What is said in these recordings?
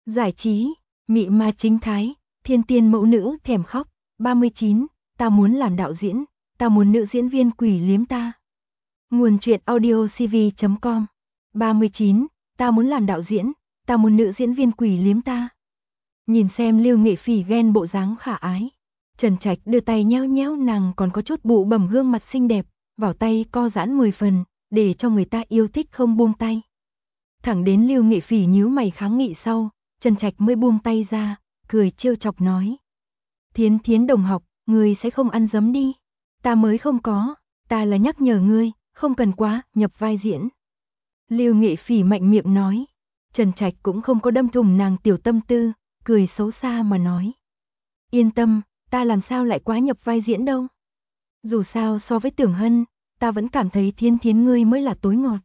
Giải trí, mị ma chính thái, thiên tiên mẫu nữ thèm khóc. 39, ta muốn làm đạo diễn, ta muốn nữ diễn viên quỷ liếm ta. Nguồn truyện audio cv.com. 39, ta muốn làm đạo diễn, ta muốn nữ diễn viên quỷ liếm ta. Nhìn xem Lưu Nghệ Phỉ ghen bộ dáng khả ái. Trần Trạch đưa tay nhéo nhéo nàng còn có chút bụ bẩm gương mặt xinh đẹp, vào tay co giãn 10 phần, để cho người ta yêu thích không buông tay. Thẳng đến Lưu Nghệ Phỉ nhíu mày kháng nghị sau, Trần Trạch mới buông tay ra, cười trêu chọc nói. Thiến Thiến đồng học, ngươi sẽ không ăn dấm đi. Ta mới không có, ta là nhắc nhở ngươi, không cần quá, nhập vai diễn. Lưu Nghệ Phỉ mạnh miệng nói. Trần Trạch cũng không có đâm thủng nàng tiểu tâm tư, cười xấu xa mà nói. Yên tâm, ta làm sao lại quá nhập vai diễn đâu. Dù sao so với Tưởng Hân, ta vẫn cảm thấy Thiến Thiến ngươi mới là tối ngọt.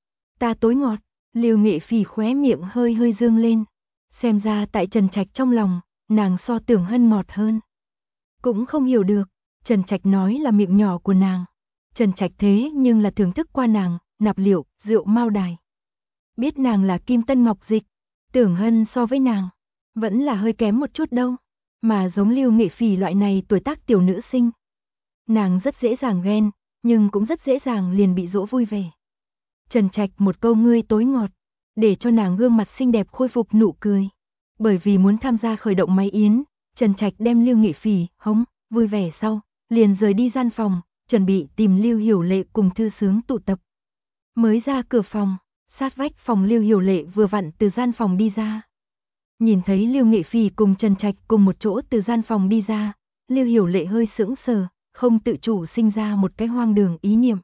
Ta tối ngọt, Lưu Nghệ Phỉ khóe miệng hơi hơi dương lên. Xem ra tại Trần Trạch trong lòng, nàng so Tưởng Hân ngọt hơn. Cũng không hiểu được, Trần Trạch nói là miệng nhỏ của nàng. Trần Trạch thế nhưng là thưởng thức qua nàng, nạp liệu, rượu Mao Đài. Biết nàng là Kim Tân Ngọc Dịch, Tưởng Hân so với nàng, vẫn là hơi kém một chút đâu. Mà giống Lưu Nghệ Phỉ loại này tuổi tác tiểu nữ sinh. Nàng rất dễ dàng ghen, nhưng cũng rất dễ dàng liền bị dỗ vui vẻ. Trần Trạch một câu ngươi tối ngọt, để cho nàng gương mặt xinh đẹp khôi phục nụ cười. Bởi vì muốn tham gia khởi động máy yến, Trần Trạch đem Lưu Nghệ Phỉ hống vui vẻ sau, liền rời đi gian phòng, chuẩn bị tìm Lưu Hiểu Lệ cùng Thư Sướng tụ tập. Mới ra cửa phòng, sát vách phòng Lưu Hiểu Lệ vừa vặn từ gian phòng đi ra. Nhìn thấy Lưu Nghệ Phỉ cùng Trần Trạch cùng một chỗ từ gian phòng đi ra, Lưu Hiểu Lệ hơi sững sờ, không tự chủ sinh ra một cái hoang đường ý niệm.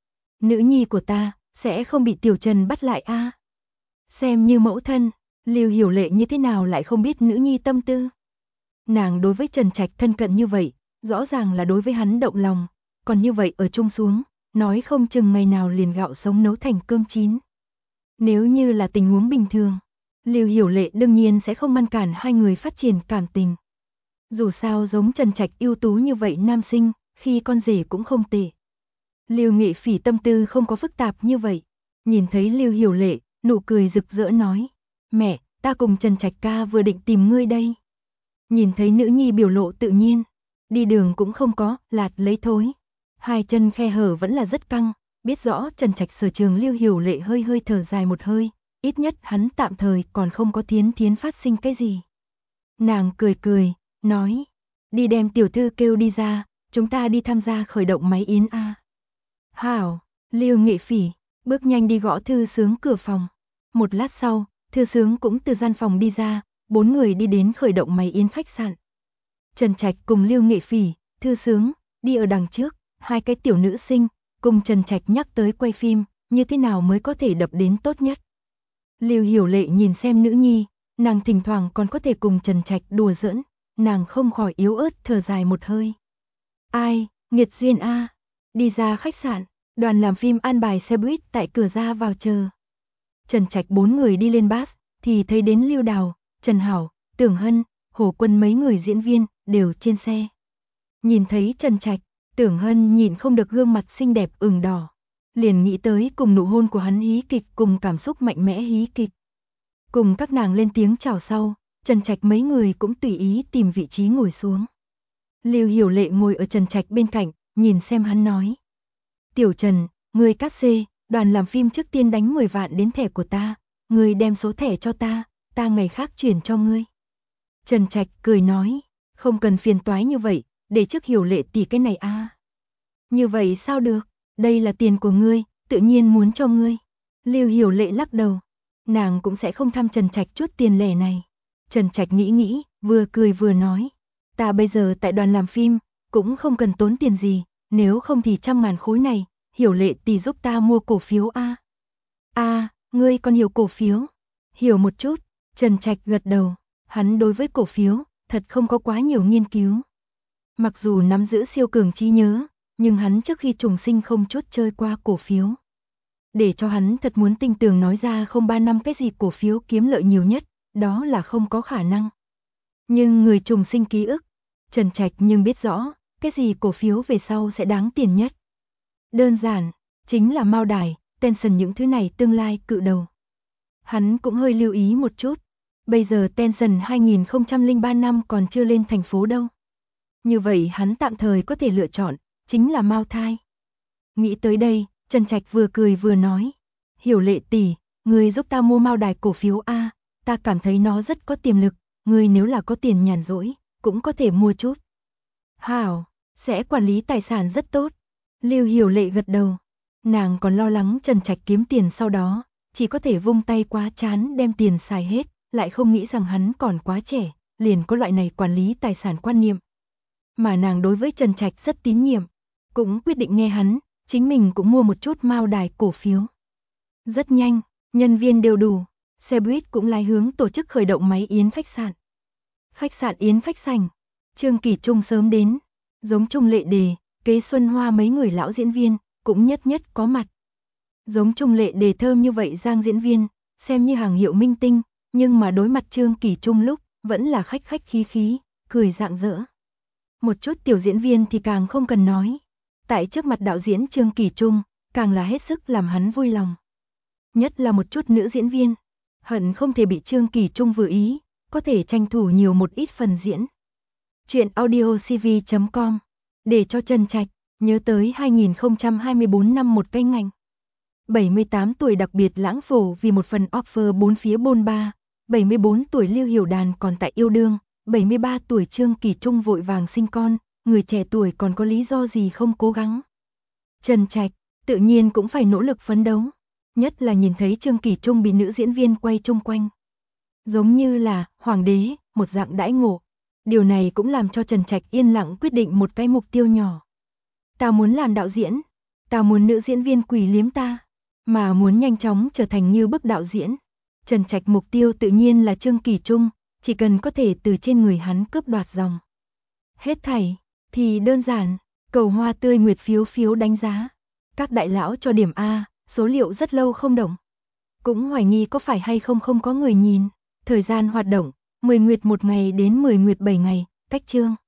Nữ nhi của ta sẽ không bị Tiểu Trần bắt lại a? Xem như mẫu thân, Lưu Hiểu Lệ như thế nào lại không biết nữ nhi tâm tư. Nàng đối với Trần Trạch thân cận như vậy, rõ ràng là đối với hắn động lòng, còn như vậy ở chung xuống, nói không chừng ngày nào liền gạo sống nấu thành cơm chín. Nếu như là tình huống bình thường, Lưu Hiểu Lệ đương nhiên sẽ không ngăn cản hai người phát triển cảm tình. Dù sao giống Trần Trạch ưu tú như vậy nam sinh, khi con rể cũng không tệ. Lưu Nghệ Phỉ tâm tư không có phức tạp như vậy. Nhìn thấy Lưu Hiểu Lệ, nụ cười rực rỡ nói. Mẹ, ta cùng Trần Trạch ca vừa định tìm ngươi đây. Nhìn thấy nữ nhi biểu lộ tự nhiên, đi đường cũng không có, lạt lấy thối. Hai chân khe hở vẫn là rất căng, biết rõ Trần Trạch sở trường. Lưu Hiểu Lệ hơi hơi thở dài một hơi, ít nhất hắn tạm thời còn không có Thiến Thiến phát sinh cái gì. Nàng cười cười, nói, đi đem tiểu thư kêu đi ra, chúng ta đi tham gia khởi động máy yến a. Hảo, Lưu Nghệ Phỉ bước nhanh đi gõ Thư Sướng cửa phòng. Một lát sau, Thư Sướng cũng từ gian phòng đi ra, bốn người đi đến khởi động máy yến khách sạn. Trần Trạch cùng Lưu Nghệ Phỉ, Thư Sướng đi ở đằng trước, hai cái tiểu nữ sinh cùng Trần Trạch nhắc tới quay phim, như thế nào mới có thể đập đến tốt nhất. Lưu Hiểu Lệ nhìn xem nữ nhi, nàng thỉnh thoảng còn có thể cùng Trần Trạch đùa giỡn, nàng không khỏi yếu ớt thở dài một hơi. Ai, nghiệt duyên a. Đi ra khách sạn, đoàn làm phim an bài xe buýt tại cửa ra vào chờ. Trần Trạch bốn người đi lên bus, thì thấy đến Lưu Đào, Trần Hảo, Tưởng Hân, Hồ Quân mấy người diễn viên đều trên xe. Nhìn thấy Trần Trạch, Tưởng Hân nhìn không được gương mặt xinh đẹp ửng đỏ, liền nghĩ tới cùng nụ hôn của hắn hí kịch cùng cảm xúc mạnh mẽ hí kịch. Cùng các nàng lên tiếng chào sau, Trần Trạch mấy người cũng tùy ý tìm vị trí ngồi xuống. Lưu Hiểu Lệ ngồi ở Trần Trạch bên cạnh, nhìn xem hắn nói. Tiểu Trần, ngươi cắt xê, đoàn làm phim trước tiên đánh 10 vạn đến thẻ của ta, ngươi đem số thẻ cho ta ngày khác chuyển cho ngươi. Trần Trạch cười nói, không cần phiền toái như vậy, để trước Hiểu Lệ tỷ cái này a. Như vậy sao được, đây là tiền của ngươi, tự nhiên muốn cho ngươi. Lưu Hiểu Lệ lắc đầu, nàng cũng sẽ không thăm Trần Trạch chút tiền lẻ này. Trần Trạch nghĩ, vừa cười vừa nói, ta bây giờ tại đoàn làm phim, cũng không cần tốn tiền gì, nếu không thì 100.000 khối này, Hiểu Lệ tỷ giúp ta mua cổ phiếu a. A, ngươi còn hiểu cổ phiếu? Hiểu một chút, Trần Trạch gật đầu, hắn đối với cổ phiếu, thật không có quá nhiều nghiên cứu. Mặc dù nắm giữ siêu cường trí nhớ, nhưng hắn trước khi trùng sinh không chút chơi qua cổ phiếu. Để cho hắn thật muốn tinh tường nói ra không 3 năm cái gì cổ phiếu kiếm lợi nhiều nhất, đó là không có khả năng. Nhưng người trùng sinh ký ức, Trần Trạch nhưng biết rõ, cái gì cổ phiếu về sau sẽ đáng tiền nhất. Đơn giản, chính là Mao Đài, Tencent những thứ này tương lai cự đầu. Hắn cũng hơi lưu ý một chút, Bây giờ Tension 2003 năm còn chưa lên thành phố đâu. Như vậy hắn tạm thời có thể lựa chọn, chính là Mao Thai. Nghĩ tới đây, Trần Trạch vừa cười vừa nói. Hiểu Lệ tỷ, ngươi giúp ta mua Mao Đài cổ phiếu A, ta cảm thấy nó rất có tiềm lực, ngươi nếu là có tiền nhàn rỗi, cũng có thể mua chút. Hảo, sẽ quản lý tài sản rất tốt. Lưu Hiểu Lệ gật đầu. Nàng còn lo lắng Trần Trạch kiếm tiền sau đó, chỉ có thể vung tay quá chán đem tiền xài hết, lại không nghĩ rằng hắn còn quá trẻ, liền có loại này quản lý tài sản quan niệm. Mà nàng đối với Trần Trạch rất tín nhiệm, cũng quyết định nghe hắn, chính mình cũng mua một chút Mao Đài cổ phiếu. Rất nhanh, nhân viên đều đủ, xe buýt cũng lái hướng tổ chức khởi động máy Yến khách sạn. Khách sạn Yến khách sảnh, Trương Kỳ Trung sớm đến, giống Trung Lệ Đề, Kế Xuân Hoa mấy người lão diễn viên, cũng nhất nhất có mặt. Giống Trung Lệ Đề thơm như vậy Giang diễn viên, xem như hàng hiệu minh tinh, nhưng mà đối mặt Trương Kỳ Trung lúc, vẫn là khách khách khí khí, cười rạng rỡ. Một chút tiểu diễn viên thì càng không cần nói. Tại trước mặt đạo diễn Trương Kỳ Trung, càng là hết sức làm hắn vui lòng. Nhất là một chút nữ diễn viên, hận không thể bị Trương Kỳ Trung vừa ý, có thể tranh thủ nhiều một ít phần diễn. Chuyện audiocv.com, để cho Trần Trạch nhớ tới 2024 năm một cái ngành. 78 tuổi đặc biệt lãng phổ vì một phần offer bốn phía bôn ba, 74 tuổi Lưu Hiểu Đàn còn tại yêu đương, 73 tuổi Trương Kỳ Trung vội vàng sinh con, người trẻ tuổi còn có lý do gì không cố gắng. Trần Trạch, tự nhiên cũng phải nỗ lực phấn đấu, nhất là nhìn thấy Trương Kỳ Trung bị nữ diễn viên quay chung quanh. Giống như là hoàng đế, một dạng đãi ngộ. Điều này cũng làm cho Trần Trạch yên lặng quyết định một cái mục tiêu nhỏ. Ta muốn làm đạo diễn, ta muốn nữ diễn viên quỷ liếm ta, mà muốn nhanh chóng trở thành như bức đạo diễn. Trần Trạch mục tiêu tự nhiên là Trương Kỳ Trung, chỉ cần có thể từ trên người hắn cướp đoạt dòng. Hết thảy thì đơn giản, cầu hoa tươi nguyệt phiếu phiếu đánh giá. Các đại lão cho điểm A, số liệu rất lâu không động. Cũng hoài nghi có phải hay không không có người nhìn. Thời gian hoạt động, 10 nguyệt 1 ngày đến 10 nguyệt 7 ngày, cách chương.